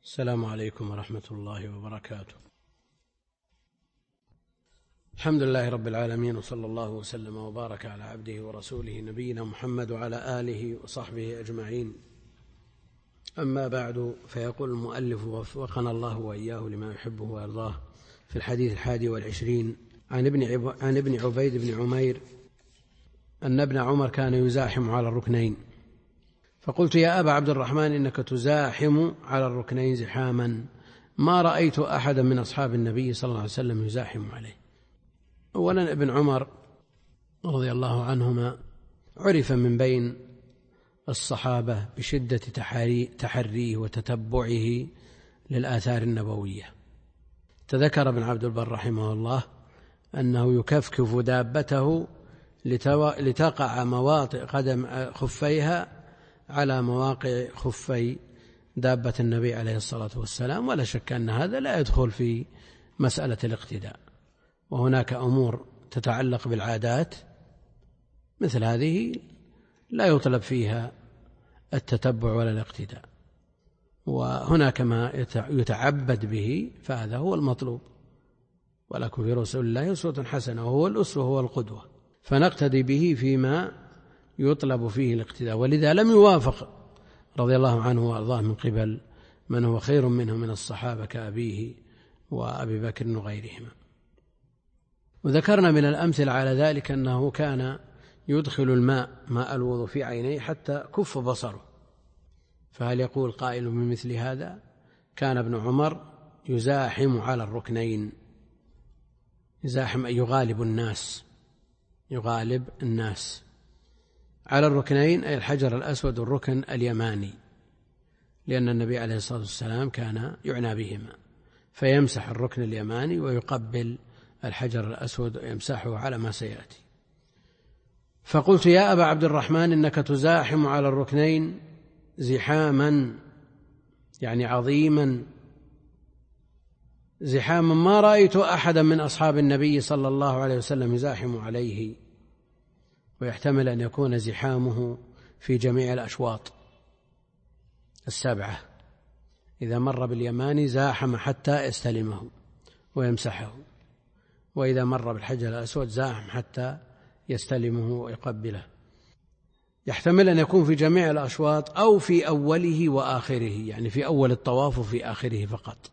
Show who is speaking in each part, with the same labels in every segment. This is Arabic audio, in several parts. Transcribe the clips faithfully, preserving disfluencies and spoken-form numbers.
Speaker 1: السلام عليكم ورحمة الله وبركاته. الحمد لله رب العالمين، وصلى الله وسلم وبارك على عبده ورسوله نبينا محمد وعلى آله وصحبه أجمعين. أما بعد، فيقول المؤلف وفقنا الله وإياه لما يحبه ويرضاه في الحديث الحادي والعشرين عن ابن, عب... عن ابن عبيد بن عمير أن ابن عمر كان يزاحم على الركنين، فقلت يا أبا عبد الرحمن إنك تزاحم على الركنين زحاما ما رأيت أحدا من أصحاب النبي صلى الله عليه وسلم يزاحم عليه. أولا ابن عمر رضي الله عنهما عرف من بين الصحابة بشدة تحريه وتتبعه للآثار النبوية. تذكر ابن عبد البر رحمه الله أنه يكفكف دابته لتقع مواطئ قدم خفيها على مواقع خفي دابة النبي عليه الصلاة والسلام، ولا شك أن هذا لا يدخل في مسألة الاقتداء. وهناك أمور تتعلق بالعادات مثل هذه لا يطلب فيها التتبع ولا الاقتداء، وهناك ما يتعبد به فهذا هو المطلوب. ولكم في رسول الله أسوة حسنة، وهو الأسوة هو القدوة، فنقتدي به فيما يطلب فيه الاقتداء. ولذا لم يوافق رضي الله عنه وأرضاه من قبل من هو خير منه من الصحابة كأبيه وأبي بكر وغيرهما. وذكرنا من الأمثلة على ذلك أنه كان يدخل الماء ماء الوضوء في عينيه حتى كف بصره. فهل يقول قائل بمثل هذا؟ كان ابن عمر يزاحم على الركنين، يزاحم أي يغالب الناس، يغالب الناس على الركنين أي الحجر الأسود والركن اليماني، لأن النبي عليه الصلاة والسلام كان يعنى بهما، فيمسح الركن اليماني ويقبل الحجر الأسود ويمسحه على ما سيأتي. فقلت يا أبا عبد الرحمن إنك تزاحم على الركنين زحاما، يعني عظيما، زحاما ما رأيت أحدا من أصحاب النبي صلى الله عليه وسلم يزاحم عليه. ويحتمل أن يكون زحامه في جميع الأشواط السبعة، إذا مر باليماني زاحم حتى يستلمه ويمسحه، وإذا مر بالحجر الأسود زاحم حتى يستلمه ويقبله. يحتمل أن يكون في جميع الأشواط أو في أوله وآخره، يعني في أول الطواف وفي آخره فقط،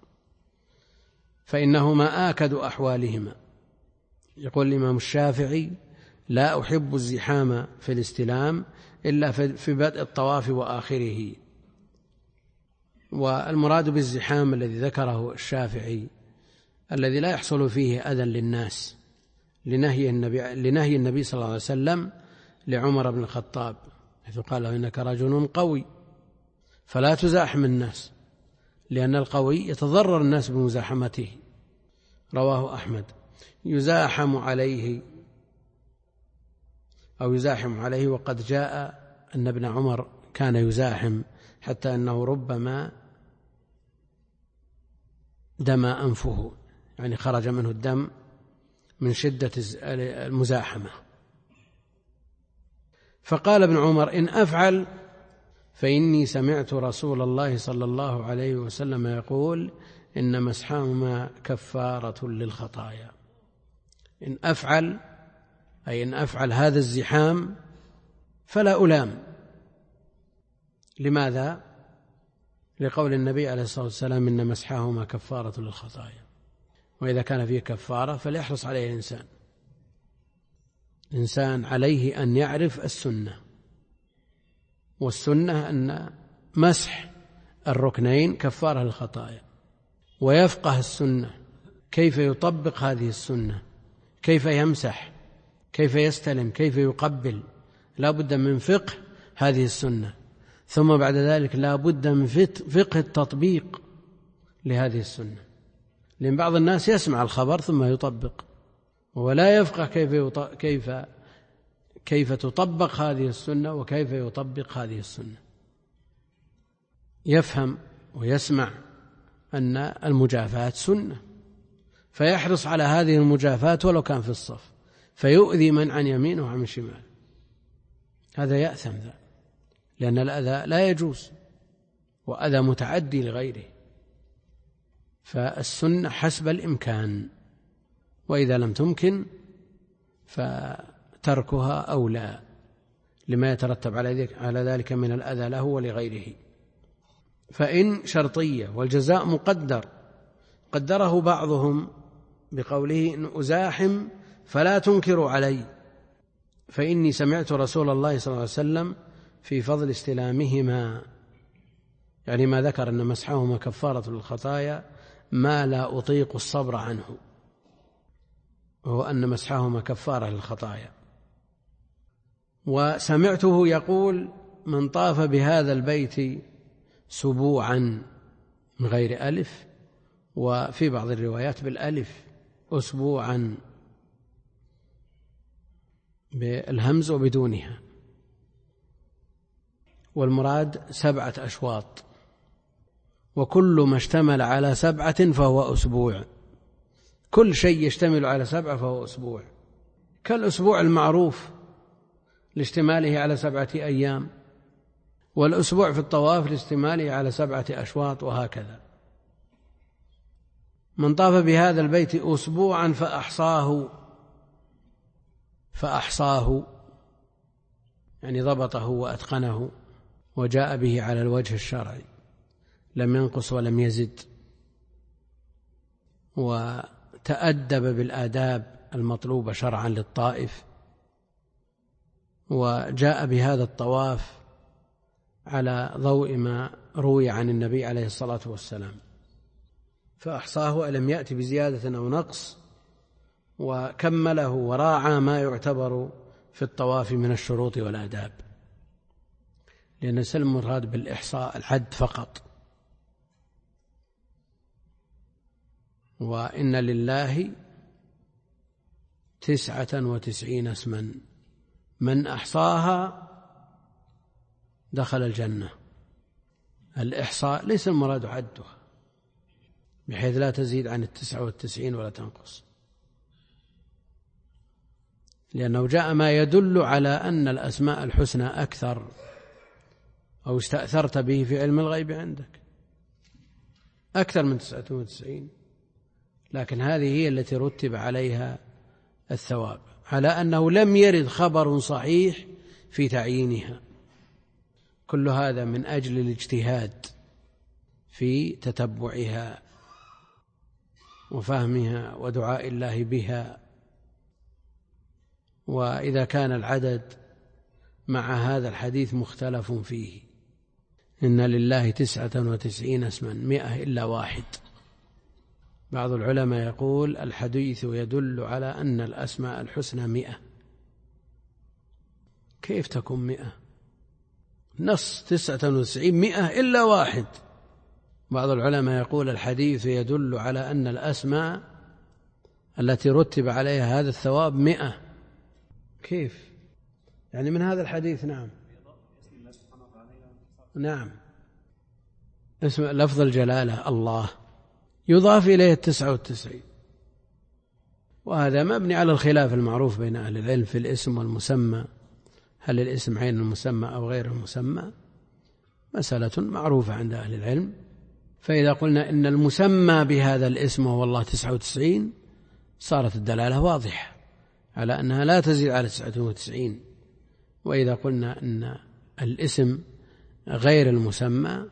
Speaker 1: فإنهما آكد أحوالهما. يقول الإمام الشافعي لا أحب الزحام في الاستلام إلا في بدء الطواف وآخره. والمراد بالزحام الذي ذكره الشافعي الذي لا يحصل فيه أذى للناس، لنهي النبي, لنهي النبي صلى الله عليه وسلم لعمر بن الخطاب حيث قال له إنك رجل قوي فلا تزاحم الناس، لأن القوي يتضرر الناس بمزاحمته. رواه أحمد. يزاحم عليه أو يزاحم عليه، وقد جاء أن ابن عمر كان يزاحم حتى أنه ربما دم أنفه، يعني خرج منه الدم من شدة المزاحمة. فقال ابن عمر إن أفعل فإني سمعت رسول الله صلى الله عليه وسلم يقول إن مسحهما كفارة للخطايا. إن أفعل أي إن أفعل هذا الزحام فلا ألام. لماذا؟ لقول النبي عليه الصلاة والسلام إن مسحهما كفارة للخطايا. وإذا كان فيه كفارة فليحرص عليه الإنسان إنسان عليه أن يعرف السنة، والسنة أن مسح الركنين كفارة للخطايا، ويفقه السنة كيف يطبق هذه السنة، كيف يمسح، كيف يستلم، كيف يقبل. لا بد من فقه هذه السنة، ثم بعد ذلك لا بد من فقه التطبيق لهذه السنة، لأن بعض الناس يسمع الخبر ثم يطبق ولا يفقه كيف كيف كيف تطبق هذه السنة وكيف يطبق هذه السنة. يفهم ويسمع أن المجافاة سنة فيحرص على هذه المجافاة ولو كان في الصف، فيؤذي من عن يمينه وعن شماله، هذا يأثم ذا، لأن الأذى لا يجوز، وأذى متعدي لغيره. فالسنة حسب الإمكان، وإذا لم تمكن فتركها أولى لما يترتب على ذلك من الأذى له ولغيره. فإن شرطية والجزاء مقدر، قدره بعضهم بقوله إن أزاحم فلا تنكروا علي، فإني سمعت رسول الله صلى الله عليه وسلم في فضل استلامهما، يعني ما ذكر أن مسحهما كفارة للخطايا ما لا أطيق الصبر عنه، وهو أن مسحهما كفارة للخطايا. وسمعته يقول من طاف بهذا البيت سبوعا من غير ألف، وفي بعض الروايات بالألف أسبوعا بالهمز وبدونها، والمراد سبعة أشواط، وكل ما اشتمل على سبعة فهو أسبوع، كل شيء يشتمل على سبعة فهو أسبوع، كالأسبوع المعروف لاشتماله على سبعة أيام، والأسبوع في الطواف لاشتماله على سبعة أشواط، وهكذا. من طاف بهذا البيت أسبوعا فأحصاه فأحصاه يعني ضبطه وأتقنه وجاء به على الوجه الشرعي، لم ينقص ولم يزد، وتأدب بالآداب المطلوبة شرعا للطائف، وجاء بهذا الطواف على ضوء ما روي عن النبي عليه الصلاة والسلام، فأحصاه ألم يأتي بزيادة أو نقص، وكمله وراعى ما يعتبر في الطواف من الشروط والآداب، لأن سلم مراد بالإحصاء العد فقط. وإن لله تسعة وتسعين اسما من أحصاها دخل الجنة. الإحصاء ليس المراد عدها بحيث لا تزيد عن التسعة والتسعين ولا تنقص، لأنه جاء ما يدل على أن الأسماء الحسنى أكثر، أو استأثرت به في علم الغيب عندك أكثر من تسعة وتسعين، لكن هذه هي التي رتب عليها الثواب، على أنه لم يرد خبر صحيح في تعيينها. كل هذا من أجل الاجتهاد في تتبعها وفهمها ودعاء الله بها. وإذا كان العدد مع هذا الحديث مختلف فيه، إن لله تسعة وتسعين اسما مئة إلا واحد، بعض العلماء يقول الحديث يدل على أن الأسماء الحسنى مئة. كيف تكون مئة؟ نص تسعة وتسعين مئة إلا واحد. بعض العلماء يقول الحديث يدل على أن الأسماء التي رتب عليها هذا الثواب مئة. كيف؟ يعني من هذا الحديث. نعم نعم اسم لفظ الجلالة الله يضاف إليه التسعة والتسعين، وهذا مبني على الخلاف المعروف بين أهل العلم في الاسم والمسمى، هل الاسم عين المسمى أو غير المسمى؟ مسألة معروفة عند أهل العلم. فإذا قلنا إن المسمى بهذا الاسم هو الله تسعة وتسعين صارت الدلالة واضحة على أنها لا تزيد على تسعة وتسعين. وإذا قلنا إن الاسم غير المسمى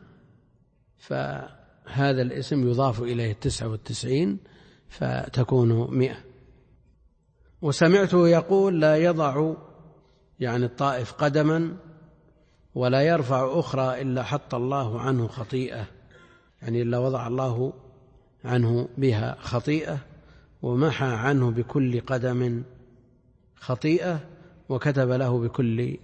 Speaker 1: فهذا الاسم يضاف إليه التسعة والتسعين فتكون مئة. وسمعته يقول لا يضع يعني الطائف قدما ولا يرفع أخرى إلا حط الله عنه خطيئة، يعني إلا وضع الله عنه بها خطيئة ومحى عنه بكل قدم خطيئة وكتب له بكل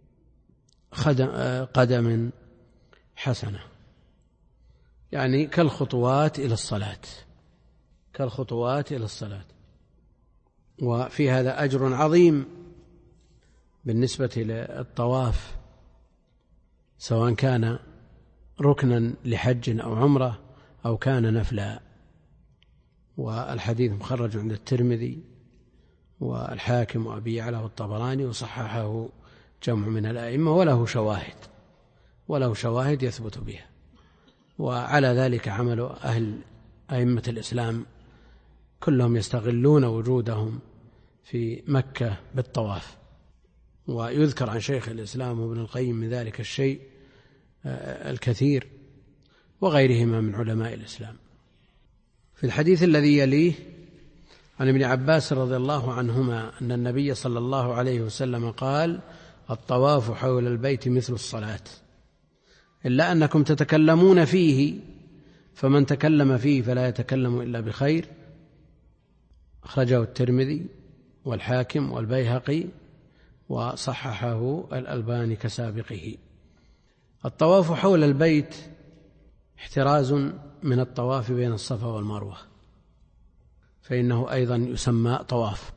Speaker 1: قدم حسنة، يعني كالخطوات إلى الصلاة كالخطوات إلى الصلاة. وفي هذا أجر عظيم بالنسبة للطواف، سواء كان ركنا لحج أو عمرة أو كان نفلا. والحديث مخرج عند الترمذي والحاكم وأبي يعلى والطبراني وصححه جمع من الأئمة، وله شواهد وله شواهد يثبت بها، وعلى ذلك عمل أهل أئمة الإسلام كلهم يستغلون وجودهم في مكة بالطواف، ويذكر عن شيخ الإسلام وابن القيم من ذلك الشيء الكثير وغيرهما من علماء الإسلام. في الحديث الذي يليه عن ابن عباس رضي الله عنهما أن النبي صلى الله عليه وسلم قال: الطواف حول البيت مثل الصلاة إلا أنكم تتكلمون فيه، فمن تكلم فيه فلا يتكلم إلا بخير. أخرجه الترمذي والحاكم والبيهقي وصححه الألباني كسابقه. الطواف حول البيت احتراز من الطواف بين الصفا والمروة، فإنه أيضا يسمى طواف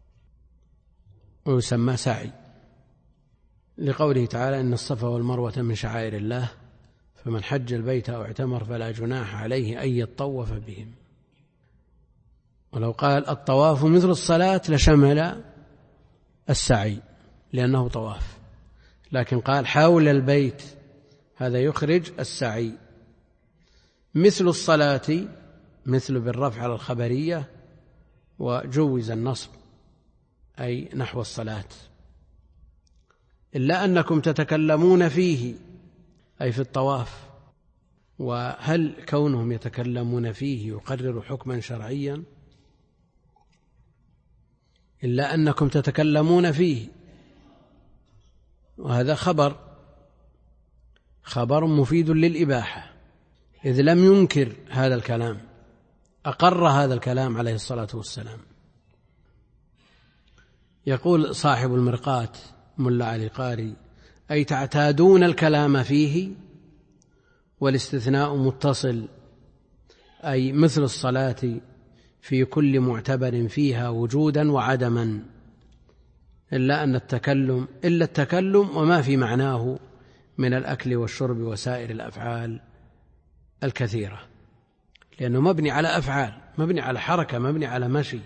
Speaker 1: ويسمى سعي، لقوله تعالى: إن الصفا والمروة من شعائر الله فمن حج البيت أو اعتمر فلا جناح عليه أن يطوف بهم. ولو قال الطواف مثل الصلاة لشمل السعي لأنه طواف، لكن قال حول البيت، هذا يخرج السعي. مثل الصلاة، مثل بالرفع على الخبرية، وجوز النصب أي نحو الصلاة. إلا أنكم تتكلمون فيه أي في الطواف. وهل كونهم يتكلمون فيه يقرر حكما شرعيا؟ إلا أنكم تتكلمون فيه، وهذا خبر خبر مفيد للإباحة، إذ لم ينكر هذا الكلام، أقر هذا الكلام عليه الصلاة والسلام. يقول صاحب المرقاة ملا علي قاري: أي تعتادون الكلام فيه، والاستثناء متصل، أي مثل الصلاة في كل معتبر فيها وجودا وعدما، إلا أن التكلم إلا التكلم وما في معناه من الأكل والشرب وسائر الأفعال الكثيرة، لأنه مبني على أفعال، مبني على حركة، مبني على مشي.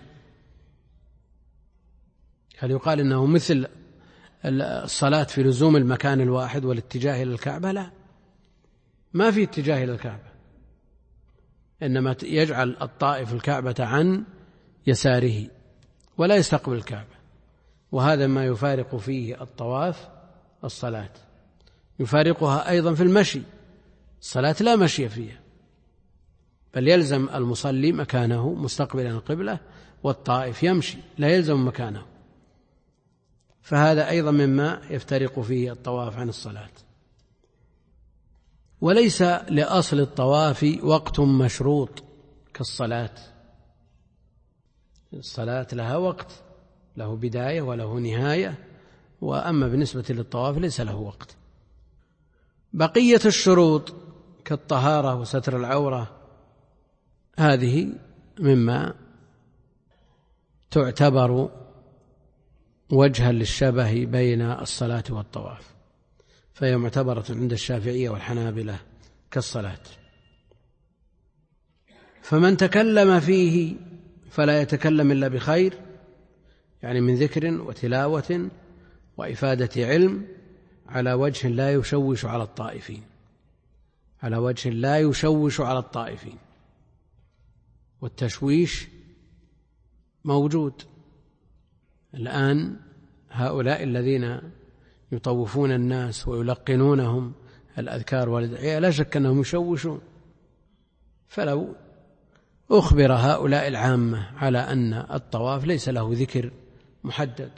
Speaker 1: هل يقال إنه مثل الصلاة في لزوم المكان الواحد والاتجاه إلى الكعبة؟ لا، ما في اتجاه إلى الكعبة، إنما يجعل الطائف الكعبة عن يساره ولا يستقبل الكعبة، وهذا ما يفارق فيه الطواف الصلاة. يفارقها أيضا في المشي، الصلاة لا مشي فيها، بل يلزم المصلي مكانه مستقبلا القبلة، والطائف يمشي لا يلزم مكانه، فهذا أيضا مما يفترق فيه الطواف عن الصلاة. وليس لأصل الطواف وقت مشروط كالصلاة، الصلاة لها وقت، له بداية وله نهاية، وأما بالنسبة للطواف ليس له وقت. بقية الشروط كالطهارة وستر العورة هذه مما تعتبر وجها للشبه بين الصلاة والطواف، فهي معتبرة عند الشافعية والحنابلة كالصلاة. فمن تكلم فيه فلا يتكلم إلا بخير، يعني من ذكر وتلاوة وإفادة علم، على وجه لا يشوش على الطائفين، على وجه لا يشوش على الطائفين. والتشويش موجود الآن، هؤلاء الذين يطوفون الناس ويلقنونهم الأذكار والأدعية لا شك أنهم يشوشون. فلو أخبر هؤلاء العامة على أن الطواف ليس له ذكر محدد،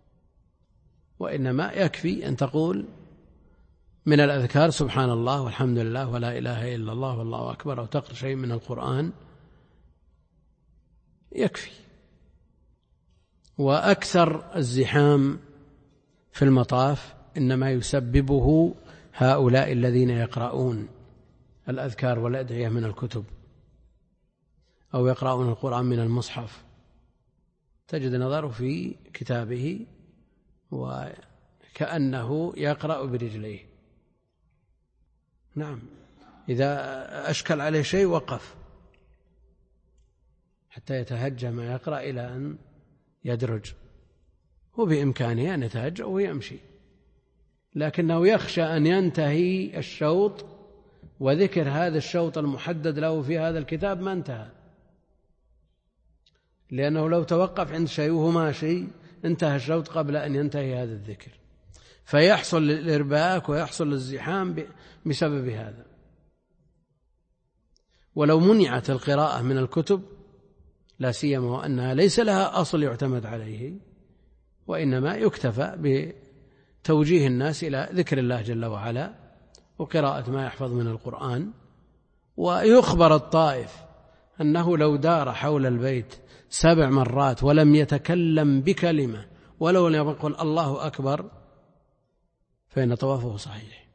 Speaker 1: وإنما يكفي أن تقول من الأذكار سبحان الله والحمد لله ولا إله إلا الله والله أكبر، أو تقرأ شيء من القرآن، يكفي. وأكثر الزحام في المطاف إنما يسببه هؤلاء الذين يقرؤون الأذكار والأدعية من الكتب، أو يقرؤون القرآن من المصحف، تجد نظره في كتابه وكأنه يقرأ برجليه. نعم، إذا أشكل عليه شيء وقف حتى يتهجى ما يقرأ إلى أن يدرج، وبإمكانه أن يتهجى ويمشي، لكنه يخشى أن ينتهي الشوط وذكر هذا الشوط المحدد له في هذا الكتاب ما انتهى، لأنه لو توقف عند شيء وهو ماشي انتهى الشوط قبل أن ينتهي هذا الذكر، فيحصل الإرباك ويحصل الزحام بسبب هذا. ولو منعت القراءة من الكتب لا سيما وأنها ليس لها أصل يعتمد عليه، وإنما يكتفى بتوجيه الناس إلى ذكر الله جل وعلا وقراءة ما يحفظ من القرآن، ويخبر الطائف أنه لو دار حول البيت سبع مرات ولم يتكلم بكلمة ولو لم يقل الله أكبر فإن طوافه صحيح.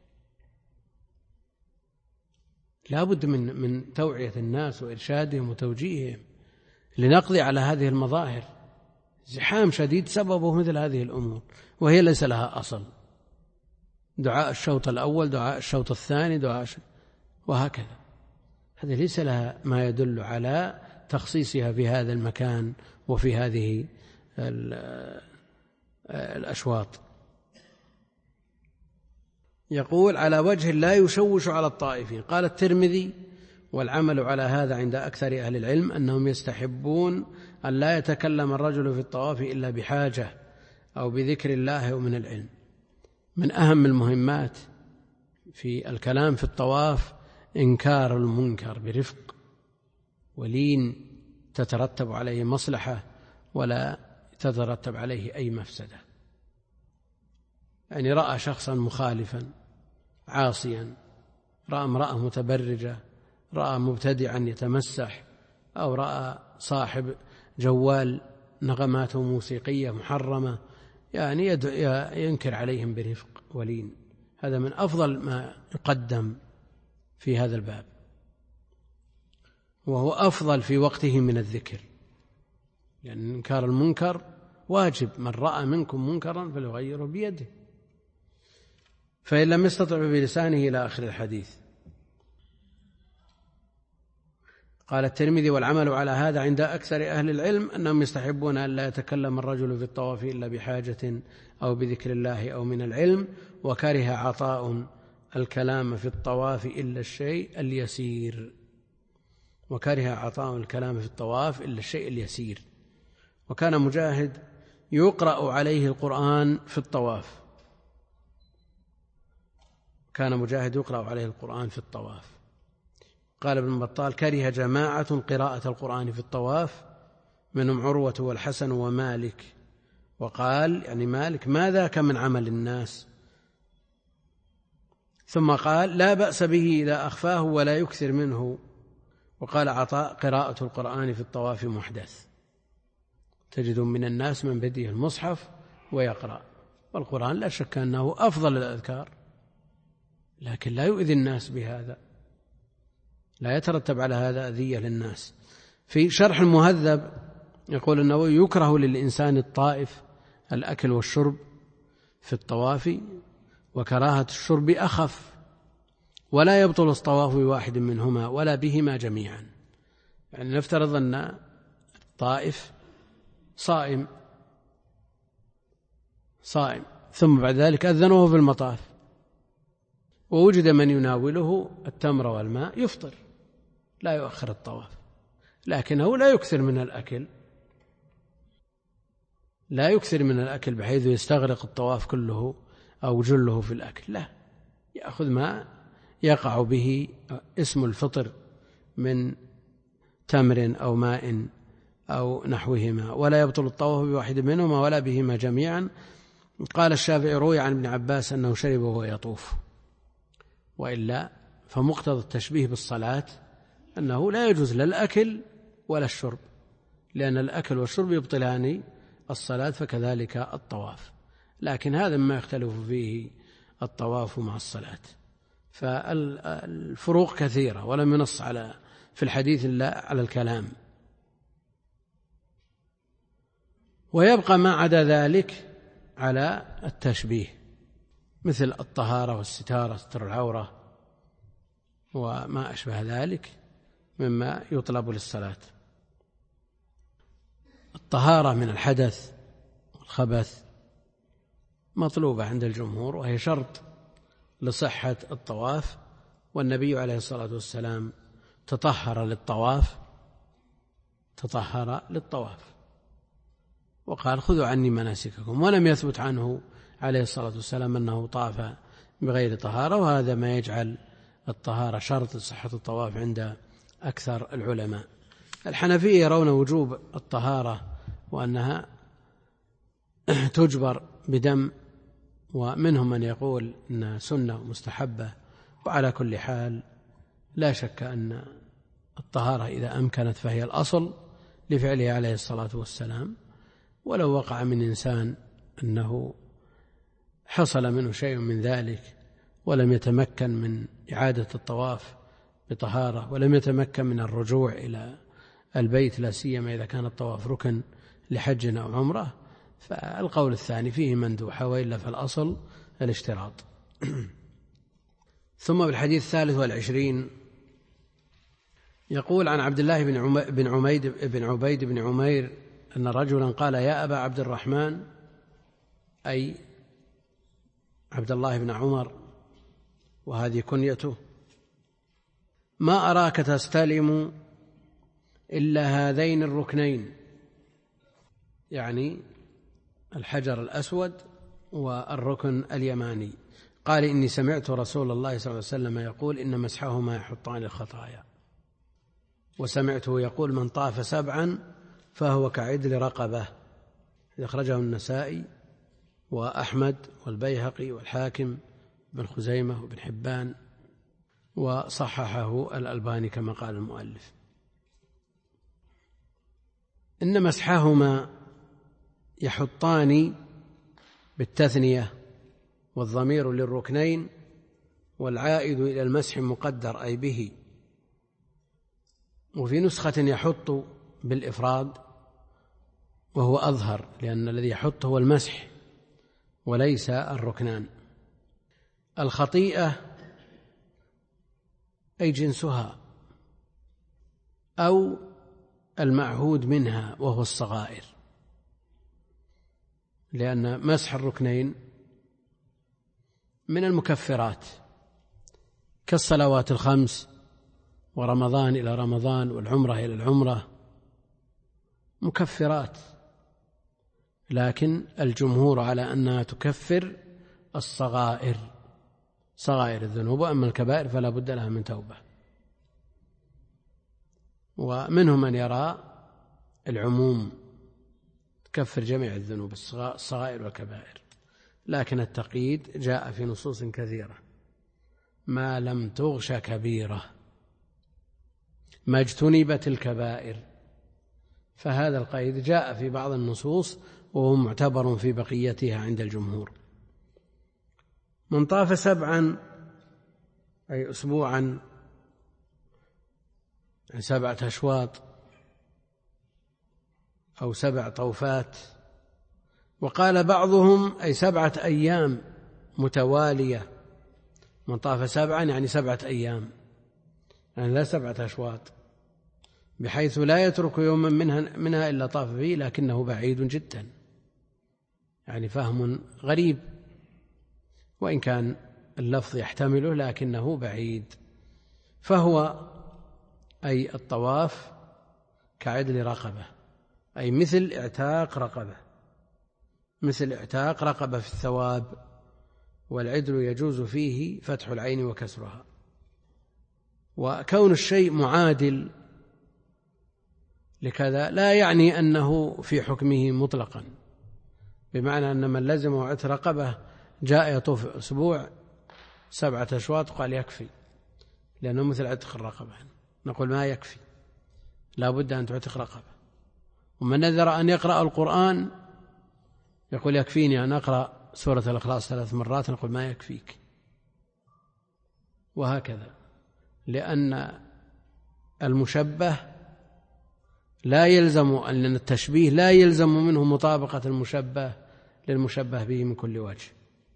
Speaker 1: لا بد من من توعية الناس وإرشادهم وتوجيههم لنقضي على هذه المظاهر. زحام شديد سببه مثل هذه الأمور وهي ليس لها أصل، دعاء الشوط الأول، دعاء الشوط الثاني، دعاء وهكذا، هذه ليس لها ما يدل على تخصيصها في هذا المكان وفي هذه الأشواط. يقول على وجه لا يشوش على الطائفين. قال الترمذي: والعمل على هذا عند أكثر أهل العلم أنهم يستحبون أن لا يتكلم الرجل في الطواف إلا بحاجة أو بذكر الله ومن العلم. من أهم المهمات في الكلام في الطواف إنكار المنكر برفق ولين تترتب عليه مصلحة ولا تترتب عليه أي مفسدة. يعني رأى شخصا مخالفا عاصيا، رأى امرأة متبرجة، رأى مبتدعا يتمسح، أو رأى صاحب جوال نغمات موسيقية محرمة، يعني ينكر عليهم برفق ولين. هذا من أفضل ما يقدم في هذا الباب، وهو أفضل في وقته من الذكر، لأن يعني إنكار المنكر واجب. من رأى منكم منكرا فليغيره بيده، فإن لم يستطع بلسانه إلى آخر الحديث. قال الترمذي: والعمل على هذا عند أكثر أهل العلم أنهم يستحبون أن لا يتكلم الرجل في الطواف إلا بحاجة أو بذكر الله أو من العلم، وكره عطاء الكلام في الطواف إلا الشيء اليسير. وكره عطاء الكلام في الطواف إلا الشيء اليسير. وكان مجاهد يقرأ عليه القرآن في الطواف كان مجاهد يقرأ عليه القرآن في الطواف. قال ابن بطال: كره جماعة قراءة القرآن في الطواف منهم عروة والحسن ومالك. وقال يعني مالك: ما ذاك من عمل الناس. ثم قال: لا بأس به إذا أخفاه ولا يكثر منه. وقال عطاء: قراءة القرآن في الطواف محدث. تجد من الناس من بديه المصحف ويقرأ، والقرآن لا شك أنه أفضل الأذكار، لكن لا يؤذي الناس بهذا، لا يترتب على هذا أذية للناس. في شرح المهذب يقول النووي: يكره للإنسان الطائف الأكل والشرب في الطواف، وكراهة الشرب أخف، ولا يبطل الطواف بواحد منهما ولا بهما جميعا. يعني نفترض أن الطائف صائم صائم ثم بعد ذلك أذنوه في المطاف ووجد من يناوله التمر والماء، يفطر لا يؤخر الطواف، لكنه لا يكثر من الأكل لا يكثر من الأكل بحيث يستغرق الطواف كله أو جله في الأكل، لا، يأخذ ما يقع به اسم الفطر من تمر أو ماء أو نحوهما، ولا يبطل الطواف بواحد منهما ولا بهما جميعا. قال الشافعي: روي عن ابن عباس أنه شرب وهو يطوف. وإلا فمقتضى التشبيه بالصلاة أنه لا يجوز لا الأكل ولا الشرب، لأن الأكل والشرب يبطلان الصلاة، فكذلك الطواف. لكن هذا ما يختلف فيه الطواف مع الصلاة، فالفروق كثيرة ولم ينص على في الحديث إلا على الكلام. ويبقى ما عدا ذلك على التشبيه، مثل الطهارة والستارة، ستر العورة وما أشبه ذلك مما يطلب للصلاة. الطهارة من الحدث والخبث مطلوبة عند الجمهور، وهي شرط لصحة الطواف والنبي عليه الصلاة والسلام تطهر للطواف تطهر للطواف وقال خذوا عني مناسككم، ولم يثبت عنه عليه الصلاة والسلام أنه طاف بغير طهارة، وهذا ما يجعل الطهارة شرط لصحة الطواف عند أكثر العلماء. الحنفية يرون وجوب الطهارة وأنها تجبر بدم، ومنهم من يقول أنها سنة مستحبة، وعلى كل حال لا شك أن الطهارة إذا أمكنت فهي الأصل لفعله عليه الصلاة والسلام. ولو وقع من إنسان أنه حصل منه شيء من ذلك ولم يتمكن من إعادة الطواف بطهارة، ولم يتمكن من الرجوع إلى البيت، لا سيما إذا كان الطواف ركن لحج أو عمرة، فالقول الثاني فيه مندوحة، وإلا فالأصل الاشتراط. ثم بالحديث الثالث والعشرين يقول عن عبد الله بن عميد بن عبيد بن عمير أن رجلا قال يا أبا عبد الرحمن، أي عبد الله بن عمر وهذه كنيته، ما أراك تستلم إلا هذين الركنين، يعني الحجر الأسود والركن اليماني. قال إني سمعت رسول الله صلى الله عليه وسلم يقول إن مسحهما يحطان الخطايا، وسمعته يقول من طاف سبعا فهو كعدل رقبة. أخرجه النسائي وأحمد والبيهقي والحاكم بن خزيمة وابن حبان، وصححه الألباني كما قال المؤلف. إن مسحهما يحطان بالتثنية، والضمير للركنين، والعائد إلى المسح مقدر أي به. وفي نسخة يحط بالإفراد وهو أظهر، لأن الذي يحط هو المسح وليس الركنان. الخطيئة أي جنسها أو المعهود منها وهو الصغائر، لأن مسح الركنين من المكفرات كالصلوات الخمس ورمضان إلى رمضان والعمرة إلى العمرة، مكفرات، لكن الجمهور على أنها تكفر الصغائر، صغائر الذنوب، وأما الكبائر فلا بد لها من توبة. ومنهم من يرى العموم تكفر جميع الذنوب الصغائر والكبائر، لكن التقييد جاء في نصوص كثيرة: ما لم تغش كبيرة، ما اجتنبت الكبائر، فهذا القيد جاء في بعض النصوص وهو معتبر في بقيتها عند الجمهور. من طاف سبعا أي أسبوعا، يعني سبعة أشواط أو سبع طوفات، وقال بعضهم أي سبعة أيام متوالية. من طاف سبعا يعني سبعة أيام، يعني لا سبعة أشواط، بحيث لا يترك يوما منها, منها إلا طاف به، لكنه بعيد جدا، يعني فهم غريب، وإن كان اللفظ يحتمله لكنه بعيد. فهو أي الطواف كعدل رقبة، أي مثل اعتاق رقبة، مثل اعتاق رقبة في الثواب، والعدل يجوز فيه فتح العين وكسرها. وكون الشيء معادل لكذا لا يعني أنه في حكمه مطلقا، بمعنى أن من لزمه عتق رقبة جاء يطوف أسبوع سبعة أشواط قال يكفي لأنه مثل عتق الرقبة، نقول ما يكفي، لا بد أن تعتق رقبة. ومن نذر أن يقرأ القرآن يقول يكفيني أن أقرأ سورة الإخلاص ثلاث مرات، نقول ما يكفيك، وهكذا، لأن المشبه لا يلزم أن التشبيه لا يلزم منه مطابقة المشبه للمشبه به من كل وجه،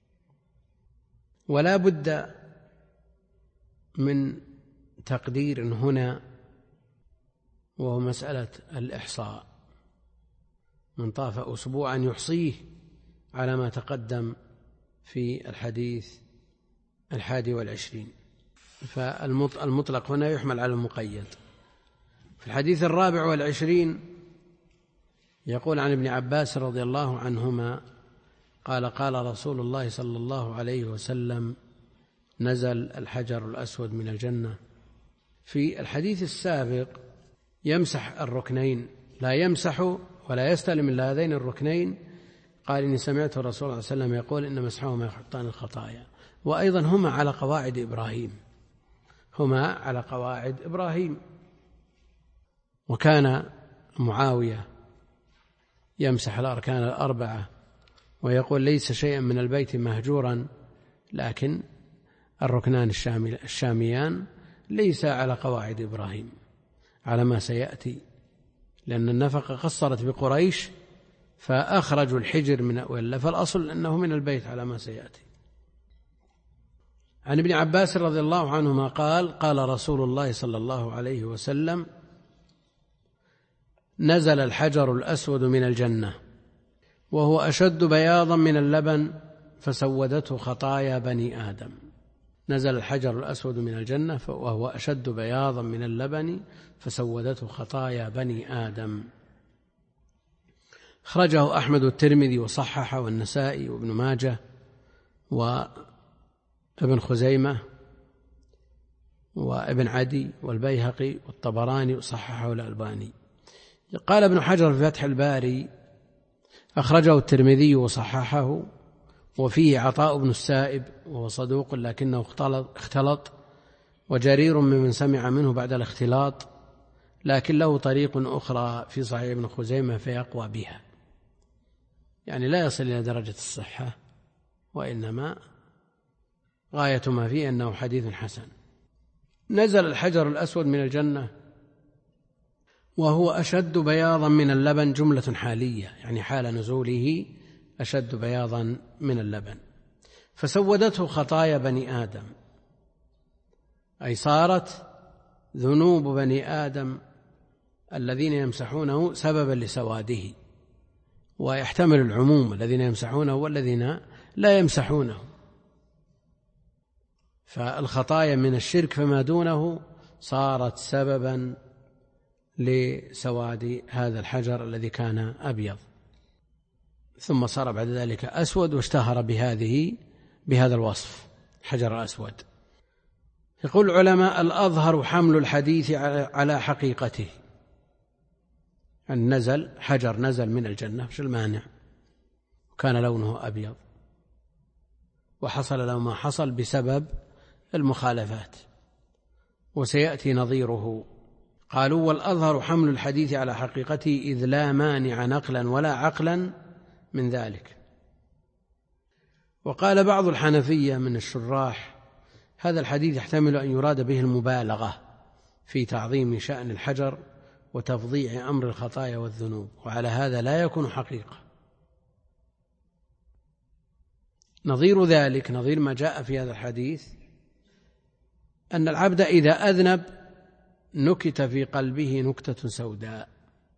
Speaker 1: ولا بد من تقدير هنا وهو مسألة الإحصاء. من طاف أسبوعا يحصيه على ما تقدم في الحديث الحادي والعشرين. فالمطلق هنا يحمل على المقيد. في الحديث الرابع والعشرين يقول عن ابن عباس رضي الله عنهما قال قال رسول الله صلى الله عليه وسلم نزل الحجر الأسود من الجنة. في الحديث السابق يمسح الركنين، لا يمسح ولا يستلم إلا هذين الركنين. قال إني سمعت الرسول صلى الله عليه وسلم يقول إن مسحهما يحطان الخطايا. وأيضا هما على قواعد إبراهيم، هما على قواعد إبراهيم. وكان معاوية يمسح الأركان الأربعة ويقول ليس شيئا من البيت مهجورا، لكن الركنان الشاميان ليس على قواعد إبراهيم على ما سيأتي، لأن النفقة قصرت بقريش فأخرجوا الحجر من ولا، فالأصل أنه من البيت على ما سيأتي. عن ابن عباس رضي الله عنهما قال قال رسول الله صلى الله عليه وسلم نزل الحجر الأسود من الجنة وهو أشد بياضا من اللبن فسودته خطايا بني آدم. نزل الحجر الأسود من الجنة وهو أشد بياضا من اللبن فسودته خطايا بني آدم. خرجه أحمد والترمذي وصححه والنسائي وابن ماجه وابن خزيمة وابن عدي والبيهقي والطبراني وصححه الألباني. قال ابن حجر في فتح الباري أخرجه الترمذي وصححه، وفيه عطاء بن السائب وهو صدوق لكنه اختلط، وجرير ممن سمع منه بعد الاختلاط، لكن له طريق أخرى في صحيح ابن خزيمة فيقوى بها، يعني لا يصل إلى درجة الصحة، وإنما غاية ما فيه أنه حديث حسن. نزل الحجر الأسود من الجنة وهو أشد بياضا من اللبن جملة حالية، يعني حال نزوله أشد بياضا من اللبن فسودته خطايا بني آدم، أي صارت ذنوب بني آدم الذين يمسحونه سببا لسواده، ويحتمل العموم الذين يمسحونه والذين لا يمسحونه. فالخطايا من الشرك فما دونه صارت سببا لسواد هذا الحجر الذي كان أبيض، ثم صار بعد ذلك أسود واشتهر بهذه بهذا الوصف حجر أسود. يقول العلماء الأظهر حمل الحديث على حقيقته، أن نزل حجر نزل من الجنة مش المانع، وكان لونه أبيض وحصل له ما حصل بسبب المخالفات، وسيأتي نظيره. قالوا والأظهر حمل الحديث على حقيقته إذ لا مانع نقلا ولا عقلا من ذلك. وقال بعض الحنفية من الشراح هذا الحديث يحتمل أن يراد به المبالغة في تعظيم شأن الحجر وتفضيع أمر الخطايا والذنوب، وعلى هذا لا يكون حقيقة. نظير ذلك نظير ما جاء في هذا الحديث أن العبد إذا أذنب نكت في قلبه نكتة سوداء،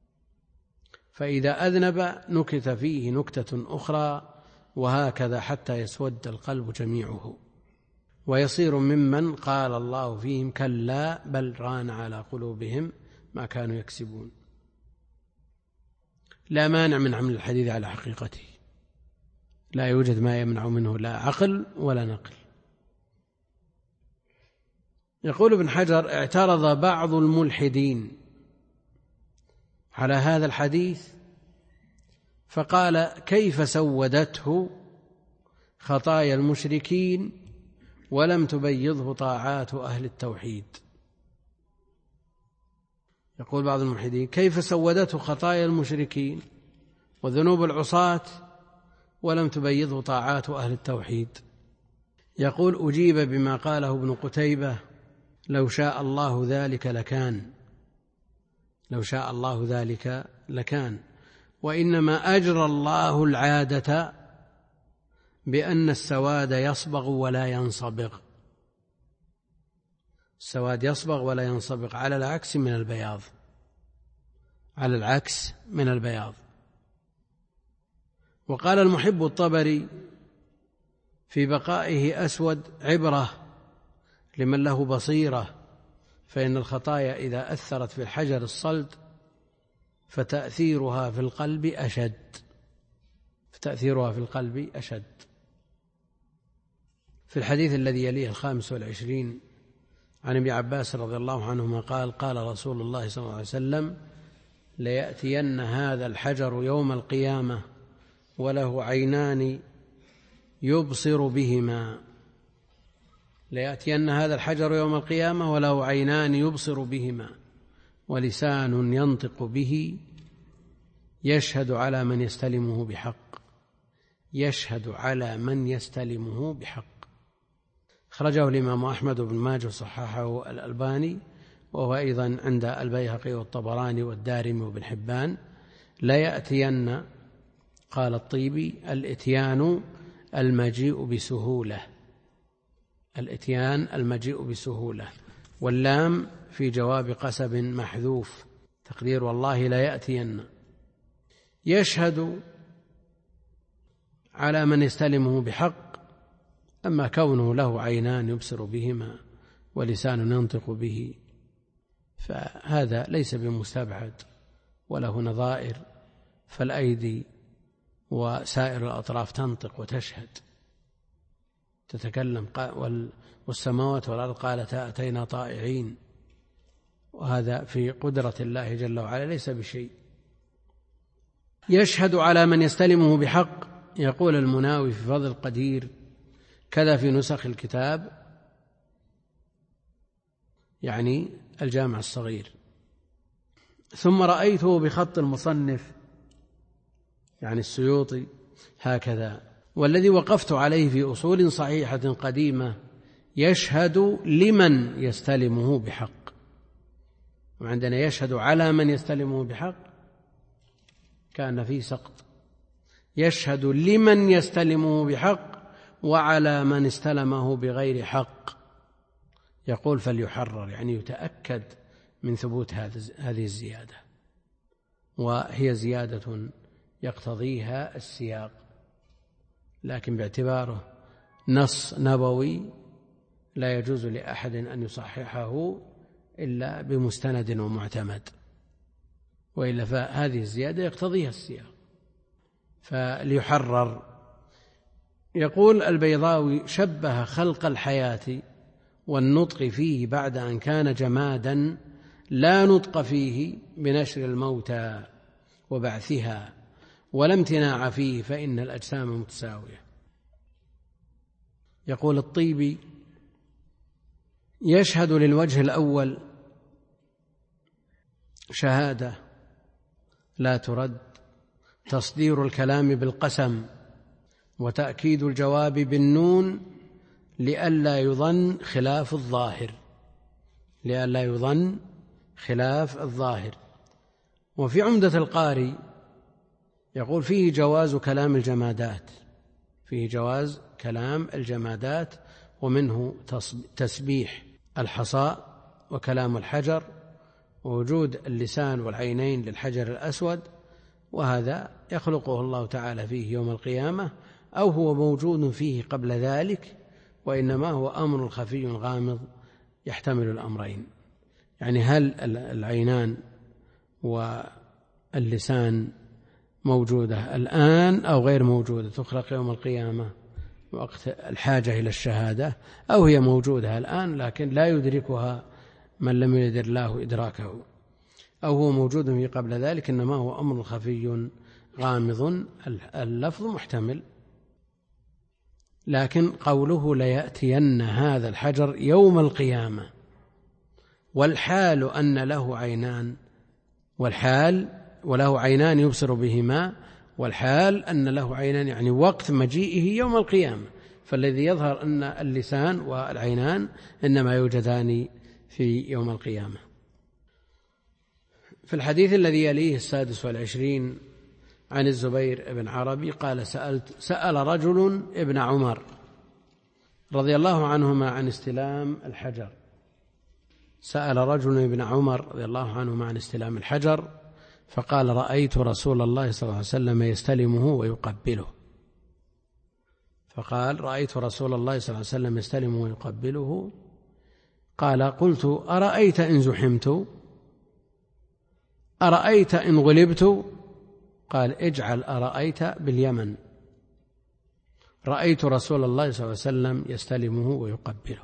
Speaker 1: فإذا أذنب نكت فيه نكتة أخرى، وهكذا حتى يسود القلب جميعه ويصير ممن قال الله فيهم كلا بل ران على قلوبهم ما كانوا يكسبون. لا مانع من حمل الحديث على حقيقته، لا يوجد ما يمنع منه لا عقل ولا نقل. يقول ابن حجر اعترض بعض الملحدين على هذا الحديث فقال كيف سودته خطايا المشركين ولم تبيضه طاعات أهل التوحيد. يقول بعض الملحدين كيف سودته خطايا المشركين وذنوب العصاة ولم تبيضه طاعات أهل التوحيد. يقول أجيب بما قاله ابن قتيبة لو شاء الله ذلك لكان، لو شاء الله ذلك لكان، وإنما أجرى الله العادة بأن السواد يصبغ ولا ينصبغ، السواد يصبغ ولا ينصبغ على العكس من البياض، على العكس من البياض. وقال المحب الطبري في بقائه أسود عبرة لمن له بصيرة، فإن الخطايا إذا أثرت في الحجر الصلد فتأثيرها في القلب أشد فتأثيرها في القلب أشد. في الحديث الذي يليه الخامس والعشرين عن ابن عباس رضي الله عنهما قال: قال رسول الله صلى الله عليه وسلم: ليأتين هذا الحجر يوم القيامة وله عينان يبصر بهما ليأتين هذا الحجر يوم القيامة وله عينان يبصر بهما ولسان ينطق به يشهد على من يستلمه بحق يشهد على من يستلمه بحق. خرجه الإمام أحمد بن ماجه وصححه الألباني، وهو أيضا عند البيهقي والطبراني والدارمي وابن حبان. لا يأتين، قال الطيبي: الإتيان المجيء بسهولة الإتيان المجيء بسهولة، واللام في جواب قسب محذوف، تقدير والله لا يأتين. يشهد على من يستلمه بحق، أما كونه له عينان يبصر بهما ولسان ينطق به فهذا ليس بمستبعد وله نظائر، فالأيدي وسائر الأطراف تنطق وتشهد تتكلم، والسماوات والأرض قالتا أتينا طائعين، وهذا في قدرة الله جل وعلا ليس بشيء. يشهد على من يستلمه بحق. يقول المناوي في فضل القدير كذا في نسخ الكتاب، يعني الجامع الصغير. ثم رأيته بخط المصنف يعني السيوطي هكذا، والذي وقفت عليه في أصول صحيحة قديمة: يشهد لمن يستلمه بحق. وعندنا يشهد على من يستلمه بحق كان في سقط. يشهد لمن يستلمه بحق وعلى من استلمه بغير حق. يقول: فليحرر، يعني يتأكد من ثبوت هذه الزيادة، وهي زيادة يقتضيها السياق، لكن باعتباره نص نبوي لا يجوز لأحد أن يصححه إلا بمستند ومعتمد، وإلا فهذه الزيادة يقتضيها السياق، فليحرر. يقول البيضاوي: شبه خلق الحياة والنطق فيه بعد أن كان جمادا لا نطق فيه بنشر الموتى وبعثها، ولا امتناع فيه، فإن الأجسام متساوية. يقول الطيبي: يشهد للوجه الأول شهادة لا ترد، تصدير الكلام بالقسم، وتأكيد الجواب بالنون لئلا يظن خلاف الظاهر لئلا يظن خلاف الظاهر. وفي عمدة القاري يقول: فيه جواز كلام الجمادات فيه جواز كلام الجمادات ومنه تسبيح الحصى وكلام الحجر ووجود اللسان والعينين للحجر الأسود، وهذا يخلقه الله تعالى فيه يوم القيامة، أو هو موجود فيه قبل ذلك، وإنما هو أمر خفي غامض يحتمل الأمرين. يعني هل العينان واللسان موجودة الآن أو غير موجودة، تخلق يوم القيامة وقت الحاجة إلى الشهادة، أو هي موجودة الآن لكن لا يدركها من لم يقدر الله إدراكه، أو هو موجود فيه قبل ذلك، إنما هو أمر خفي غامض. اللفظ محتمل، لكن قوله: ليأتين هذا الحجر يوم القيامة، والحال أن له عينان والحال وله عينان يبصر بهما، والحال أن له عينان يعني وقت مجيئه يوم القيامة، فالذي يظهر أن اللسان والعينان إنما يوجدان في يوم القيامة. في الحديث الذي يليه السادس والعشرين عن الزبير بن عربي قال: سألت سأل رجل ابن عمر رضي الله عنهما عن استلام الحجر سأل رجل ابن عمر رضي الله عنهما عن استلام الحجر فقال: رأيت رسول الله صلى الله عليه وسلم يستلمه ويقبله فقال: رأيت رسول الله صلى الله عليه وسلم يستلمه ويقبله قال قلت أرأيت إن زحمت أرأيت إن غلبت؟ قال اجعل أرأيت باليمن، رأيت رسول الله صلى الله عليه وسلم يستلمه ويقبله.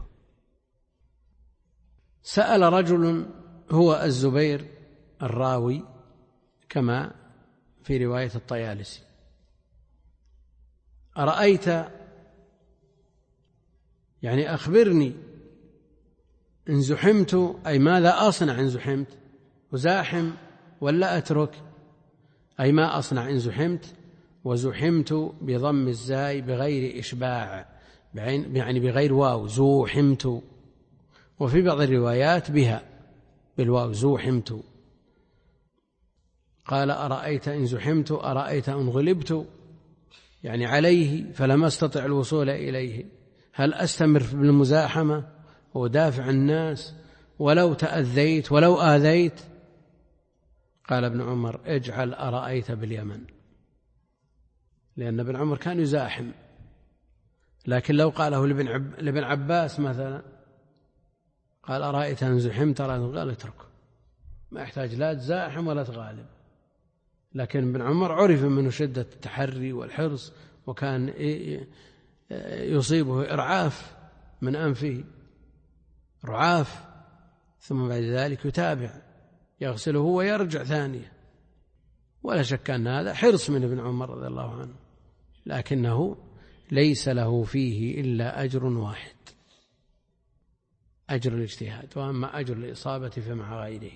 Speaker 1: سأل رجل هو الزبير الراوي كما في رواية الطيالسي: أرأيت، يعني أخبرني إن زحمت، أي ماذا أصنع إن زحمت، أزاحم ولا أترك؟ أي ما أصنع إن زحمت. وزحمت بضم الزاي بغير إشباع، يعني بغير واو، زوحمت. وفي بعض الروايات بها بالواو، زوحمت. قال أرأيت إن زحمت أرأيت إن غلبت، يعني عليه فلم أستطع الوصول إليه، هل أستمر بالمزاحمة ودافع الناس ولو تأذيت ولو آذيت؟ قال ابن عمر اجعل أرأيت باليمن، لأن ابن عمر كان يزاحم. لكن لو قاله لابن عباس مثلا، قال أرأيت أن زحمت قال اترك، ما يحتاج لا تزاحم ولا تغالب. لكن ابن عمر عرف منه شدة التحري والحرص، وكان يصيبه إرعاف من أنفه، رعاف، ثم بعد ذلك يتابع يغسله ويرجع ثانية. ولا شك أن هذا حرص من ابن عمر رضي الله عنه، لكنه ليس له فيه إلا أجر واحد، أجر الاجتهاد، وأما أجر الإصابة فمع غيره.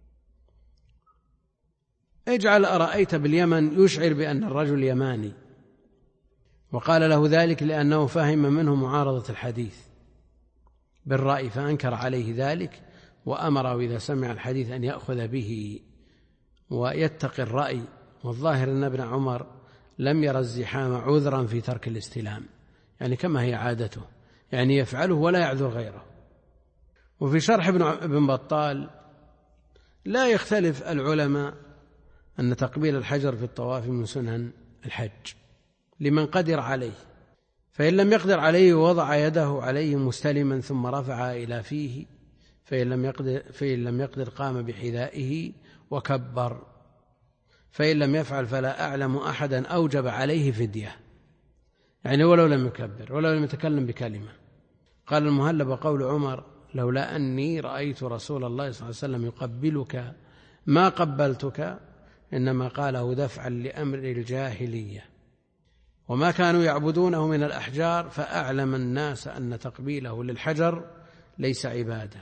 Speaker 1: اجعل أرأيت باليمن يشعر بأن الرجل يماني، وقال له ذلك لأنه فهم منه معارضة الحديث بالرأي، فأنكر عليه ذلك وأمره إذا سمع الحديث أن يأخذ به ويتقي الرأي. والظاهر أن ابن عمر لم يرى الزحام عذرا في ترك الاستلام، يعني كما هي عادته، يعني يفعله ولا يعذر غيره. وفي شرح ابن بطال: لا يختلف العلماء أن تقبيل الحجر في الطواف من سنن الحج لمن قدر عليه، فإن لم يقدر عليه وضع يده عليه مستلما ثم رفع إلى فيه، فإن لم يقدر, فإن لم يقدر قام بحذائه وكبر، فإن لم يفعل فلا أعلم أحدا أوجب عليه فدية، يعني ولو لم يكبر ولو لم يتكلم بكلمة. قال المهلب: قول عمر لولا أني رأيت رسول الله صلى الله عليه وسلم يقبلك ما قبلتك، إنما قاله دفعا لأمر الجاهلية، وما كانوا يعبدونه من الأحجار، فأعلم الناس أن تقبيله للحجر ليس عبادة،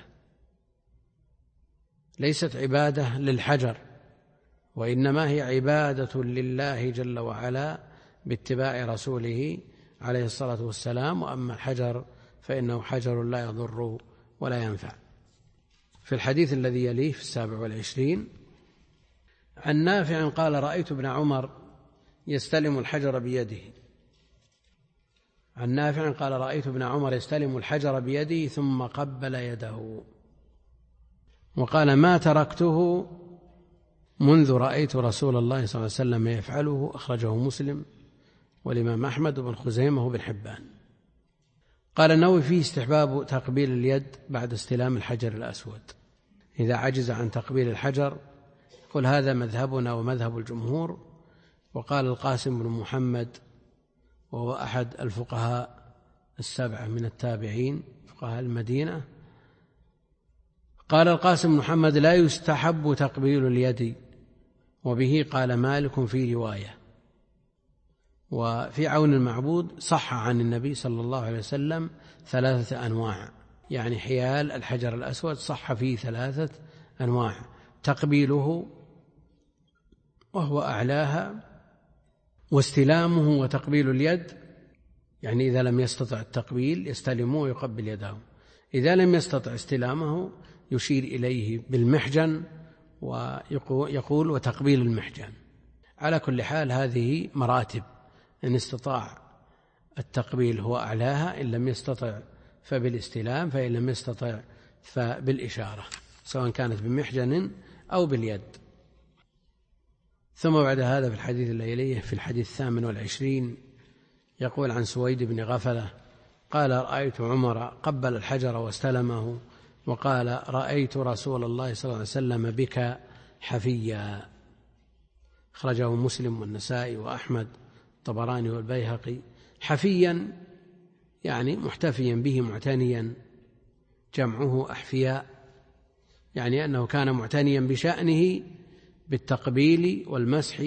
Speaker 1: ليست عبادة للحجر، وإنما هي عبادة لله جل وعلا باتباع رسوله عليه الصلاة والسلام. وأما الحجر فإنه حجر لا يضر ولا ينفع. في الحديث الذي يليه في السابع والعشرين عن نافع قال: رأيت ابن عمر يستلم الحجر بيده. عن نافع قال: رأيت ابن عمر يستلم الحجر بيده ثم قبل يده. وقال: ما تركته منذ رأيت رسول الله صلى الله عليه وسلم يفعله. أخرجه مسلم والإمام أحمد وابن خزيمة وابن حبان. قال النووي: فيه استحباب تقبيل اليد بعد استلام الحجر الأسود إذا عجز عن تقبيل الحجر. قل هذا مذهبنا ومذهب الجمهور. وقال القاسم بن محمد وهو أحد الفقهاء السبعة من التابعين فقهاء المدينة، قال القاسم بن محمد: لا يستحب تقبيل اليد، وبه قال مالك في رواية. وفي عون المعبود صح عن النبي صلى الله عليه وسلم ثلاثة أنواع، يعني حيال الحجر الأسود صح فيه ثلاثة أنواع: تقبيله وهو أعلاها، واستلامه وتقبيل اليد، يعني إذا لم يستطع التقبيل يستلمه ويقبل يده، إذا لم يستطع استلامه يشير إليه بالمحجن ويقول وتقبيل المحجن. على كل حال هذه مراتب، إن استطاع التقبيل هو أعلاها، إن لم يستطع فبالاستلام، فإن لم يستطع فبالإشارة، سواء كانت بمحجن أو باليد. ثم بعد هذا في الحديث الذي يليه في الحديث الثامن والعشرين يقول عن سويد بن غفلة قال: رأيت عمر قبل الحجر واستلمه وقال: رأيت رسول الله صلى الله عليه وسلم بك حفيا. أخرجه مسلم والنسائي وأحمد الطبراني والبيهقي. حفيا يعني محتفيا به، معتنيا، جمعه أحفياء، يعني أنه كان معتنيا بشأنه بالتقبيل والمسح.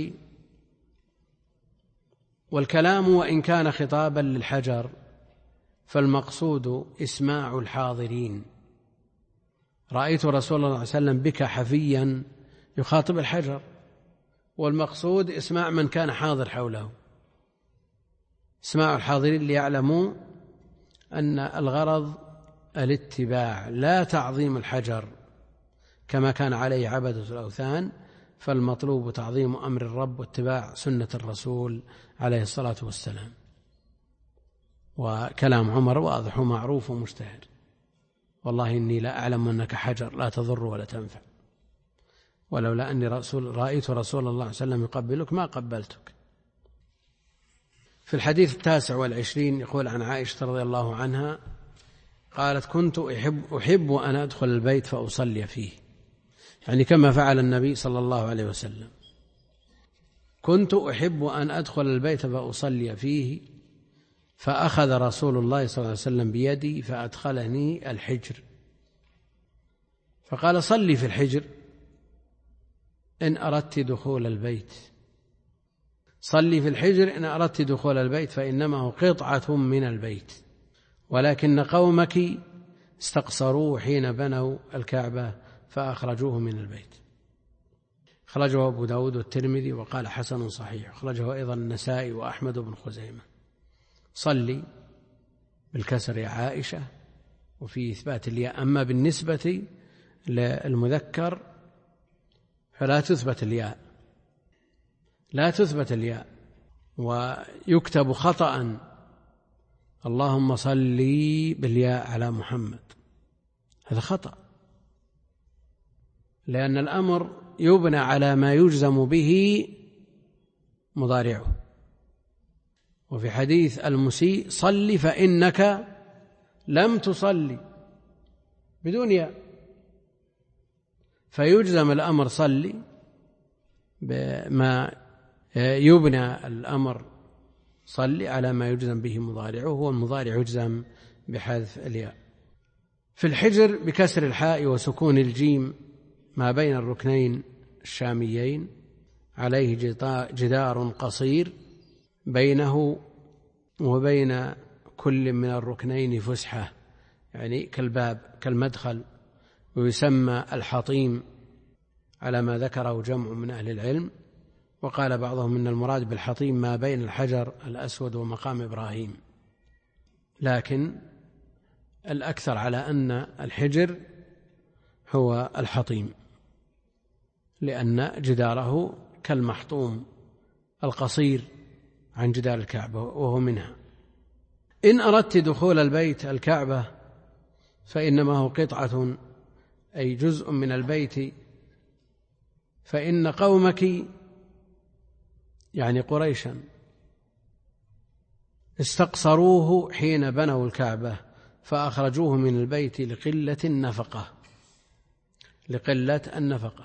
Speaker 1: والكلام وإن كان خطابا للحجر فالمقصود إسماع الحاضرين. رأيت رسول الله صلى الله عليه وسلم بك حفيا يخاطب الحجر، والمقصود إسماع من كان حاضر حوله، إسماع الحاضرين ليعلموا أن الغرض الاتباع لا تعظيم الحجر كما كان عليه عبدة الأوثان، فالمطلوب تعظيم أمر الرب واتباع سنة الرسول عليه الصلاة والسلام. وكلام عمر واضح ومعروف ومشتهر: والله إني لا أعلم أنك حجر لا تضر ولا تنفع، ولولا أني رسول رأيت رسول الله صلى الله عليه وسلم يقبلك ما قبلتك. في الحديث التاسع والعشرين يقول عن عائشة رضي الله عنها قالت: كنت أحب, أحب أن أدخل البيت فأصلي فيه، يعني كما فعل النبي صلى الله عليه وسلم. كنت أحب أن أدخل البيت فأصلي فيه، فأخذ رسول الله صلى الله عليه وسلم بيدي فأدخلني الحجر، فقال: صلي في الحجر إن أردت دخول البيت، صلي في الحجر إن أردت دخول البيت، فإنما هو قطعة من البيت، ولكن قومك استقصروه حين بنوا الكعبة فأخرجوه من البيت. أخرجه أبو داود والترمذي وقال حسن صحيح. أخرجه أيضا النسائي وأحمد بن خزيمة. صلي بالكسر يا عائشة، وفي إثبات الياء. أما بالنسبة للمذكر فلا تثبت الياء، لا تثبت الياء، ويكتب خطأ: اللهم صلي بالياء على محمد. هذا خطأ، لأن الأمر يبنى على ما يجزم به مضارعه. وفي حديث المسيء: صل فإنك لم تصلي، بدون ياء، فيجزم الأمر صلي بما يبنى الأمر صلي على ما يجزم به مضارعه، والمضارع يجزم بحذف الياء. في الحجر بكسر الحاء وسكون الجيم ما بين الركنين الشاميين، عليه جدار قصير بينه وبين كل من الركنين فسحة، يعني كالباب كالمدخل، ويسمى الحطيم على ما ذكره جمع من أهل العلم. وقال بعضهم إن المراد بالحطيم ما بين الحجر الأسود ومقام إبراهيم، لكن الأكثر على أن الحجر هو الحطيم، لأن جداره كالمحطوم القصير عن جدار الكعبة وهو منها. إن أردت دخول البيت الكعبة فإنما هو قطعة أي جزء من البيت، فإن قومك يعني قريشا استقصروه حين بنوا الكعبة فأخرجوه من البيت لقلة النفقة، لقلة النفقة.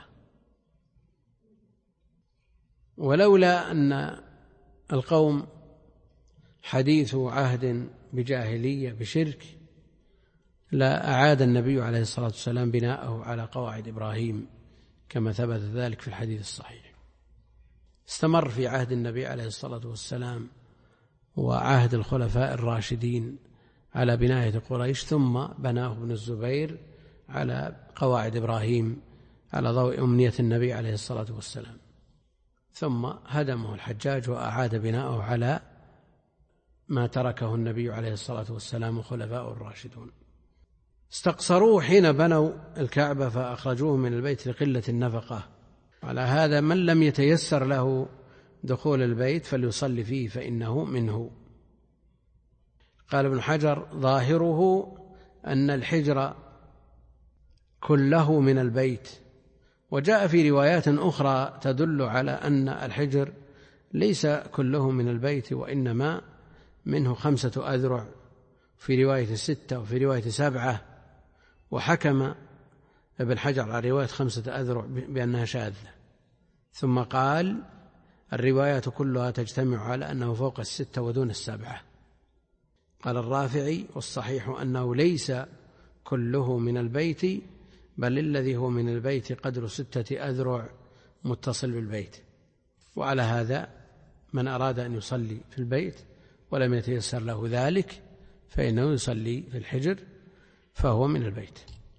Speaker 1: ولولا أن القوم حديث عهد بجاهلية بشرك لا أعاد النبي عليه الصلاة والسلام بناءه على قواعد إبراهيم كما ثبت ذلك في الحديث الصحيح. استمر في عهد النبي عليه الصلاة والسلام وعهد الخلفاء الراشدين على بناية قريش، ثم بناه ابن الزبير على قواعد إبراهيم على ضوء أمنية النبي عليه الصلاة والسلام، ثم هدمه الحجاج وأعاد بناءه على ما تركه النبي عليه الصلاة والسلام وخلفاء الراشدون. استقصروه حين بنوا الكعبة فأخرجوه من البيت لقلة النفقة. على هذا من لم يتيسر له دخول البيت فليصلي فيه فإنه منه. قال ابن حجر: ظاهره أن الحجر كله من البيت، وجاء في روايات أخرى تدل على أن الحجر ليس كله من البيت، وإنما منه خمسة أذرع، في رواية ستة وفي رواية سبعة، وحكم ابن حجر على رواية خمسة أذرع بأنها شاذة، ثم قال الروايات كلها تجتمع على أنه فوق الستة ودون السبعة. قال الرافعي والصحيح أنه ليس كله من البيت، بل الذي هو من البيت قدر ستة أذرع متصل بالبيت. وعلى هذا من أراد أن يصلي في البيت ولم يتيسر له ذلك فإنه يصلي في الحجر فهو من البيت.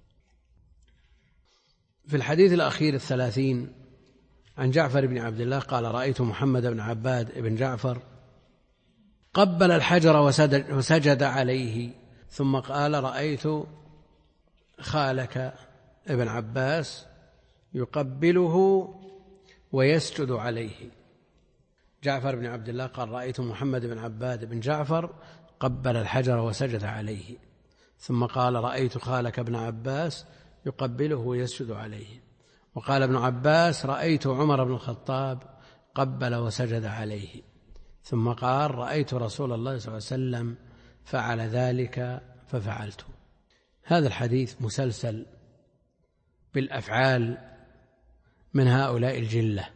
Speaker 1: في الحديث الأخير الثلاثين عن جعفر بن عبد الله قال رأيت محمد بن عباد بن جعفر قبل الحجر وسجد عليه، ثم قال رأيت خالك ابن عباس يقبله ويسجد عليه. جعفر بن عبد الله قال رأيت محمد بن عباد بن جعفر قبل الحجر وسجد عليه، ثم قال رأيت خالك ابن عباس يقبله ويسجد عليه. وقال ابن عباس رأيت عمر بن الخطاب قبل وسجد عليه، ثم قال رأيت رسول الله صلى الله عليه وسلم فعل ذلك ففعلت. هذا الحديث مسلسل بالأفعال من هؤلاء الجلة.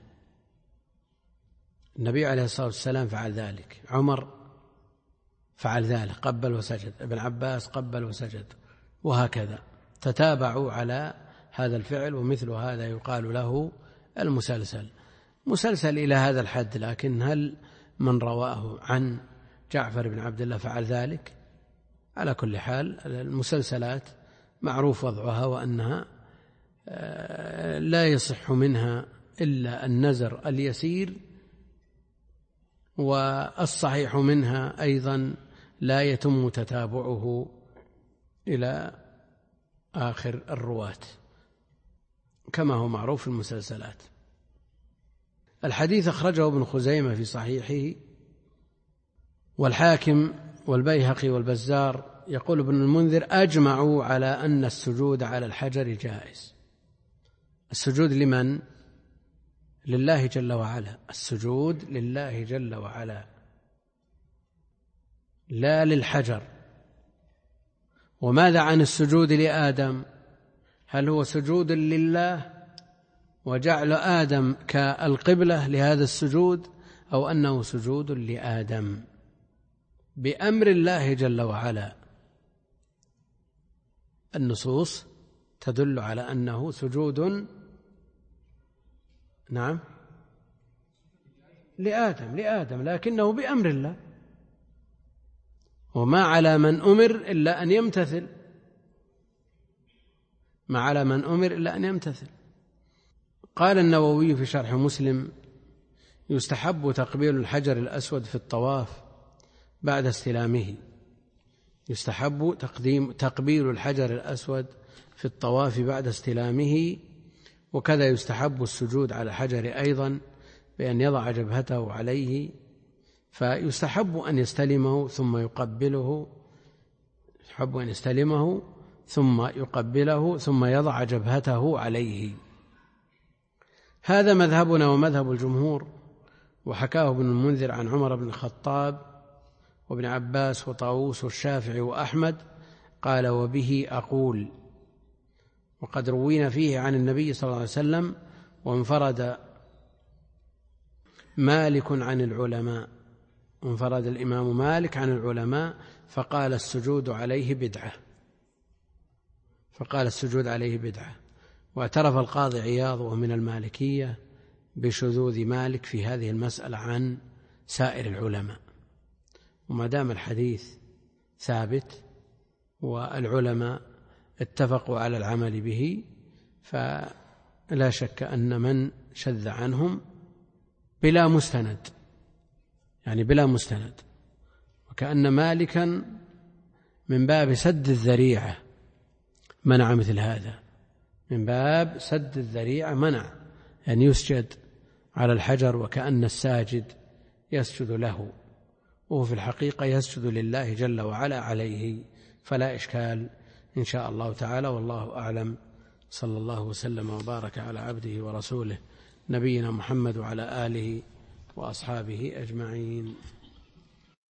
Speaker 1: النبي عليه الصلاة والسلام فعل ذلك، عمر فعل ذلك قبل وسجد، ابن عباس قبل وسجد، وهكذا تتابعوا على هذا الفعل، ومثل هذا يقال له المسلسل. مسلسل إلى هذا الحد، لكن هل من رواه عن جعفر بن عبد الله فعل ذلك؟ على كل حال المسلسلات معروف وضعها، وأنها لا يصح منها إلا النزر اليسير، والصحيح منها أيضا لا يتم تتابعه إلى آخر الرواة كما هو معروف في المسلسلات. الحديث أخرجه ابن خزيمة في صحيحه والحاكم والبيهقي والبزار. يقول ابن المنذر أجمعوا على أن السجود على الحجر جائز. السجود لمن؟ لله جل وعلا، السجود لله جل وعلا لا للحجر. وماذا عن السجود لآدم؟ هل هو سجود لله وجعل آدم كالقبلة لهذا السجود، أو أنه سجود لآدم بأمر الله جل وعلا؟ النصوص تدل على أنه سجود نعم لآدم لآدم لكنه بأمر الله، وما على من أمر إلا أن يمتثل، ما على من أمر إلا أن يمتثل. قال النووي في شرح مسلم يستحب تقبيل الحجر الأسود في الطواف بعد استلامه. يستحب تقديم تقبيل الحجر الأسود في الطواف بعد استلامه، وكذا يستحب السجود على الحجر أيضا بأن يضع جبهته عليه، فيستحب أن يستلمه ثم يقبله، يستحب أن يستلمه ثم يقبله ثم يضع جبهته عليه. هذا مذهبنا ومذهب الجمهور، وحكاه ابن المنذر عن عمر بن الخطاب وابن عباس وطاووس والشافعي وأحمد. قال وبه أقول. وقد روينا فيه عن النبي صلى الله عليه وسلم، وانفرد مالك عن العلماء، وانفرد الإمام مالك عن العلماء فقال السجود عليه بدعة، فقال السجود عليه بدعة. واعترف القاضي عياض وهو من المالكية بشذوذ مالك في هذه المسألة عن سائر العلماء. وما دام الحديث ثابت والعلماء اتفقوا على العمل به، فلا شك أن من شذ عنهم بلا مستند، يعني بلا مستند، وكأن مالكا من باب سد الذريعة منع مثل هذا، من باب سد الذريعة منع أن يسجد على الحجر وكأن الساجد يسجد له، وهو في الحقيقة يسجد لله جل وعلا عليه، فلا إشكال إن شاء الله تعالى، والله أعلم. صلى الله وسلم وبارك على عبده ورسوله نبينا محمد وعلى آله وأصحابه أجمعين.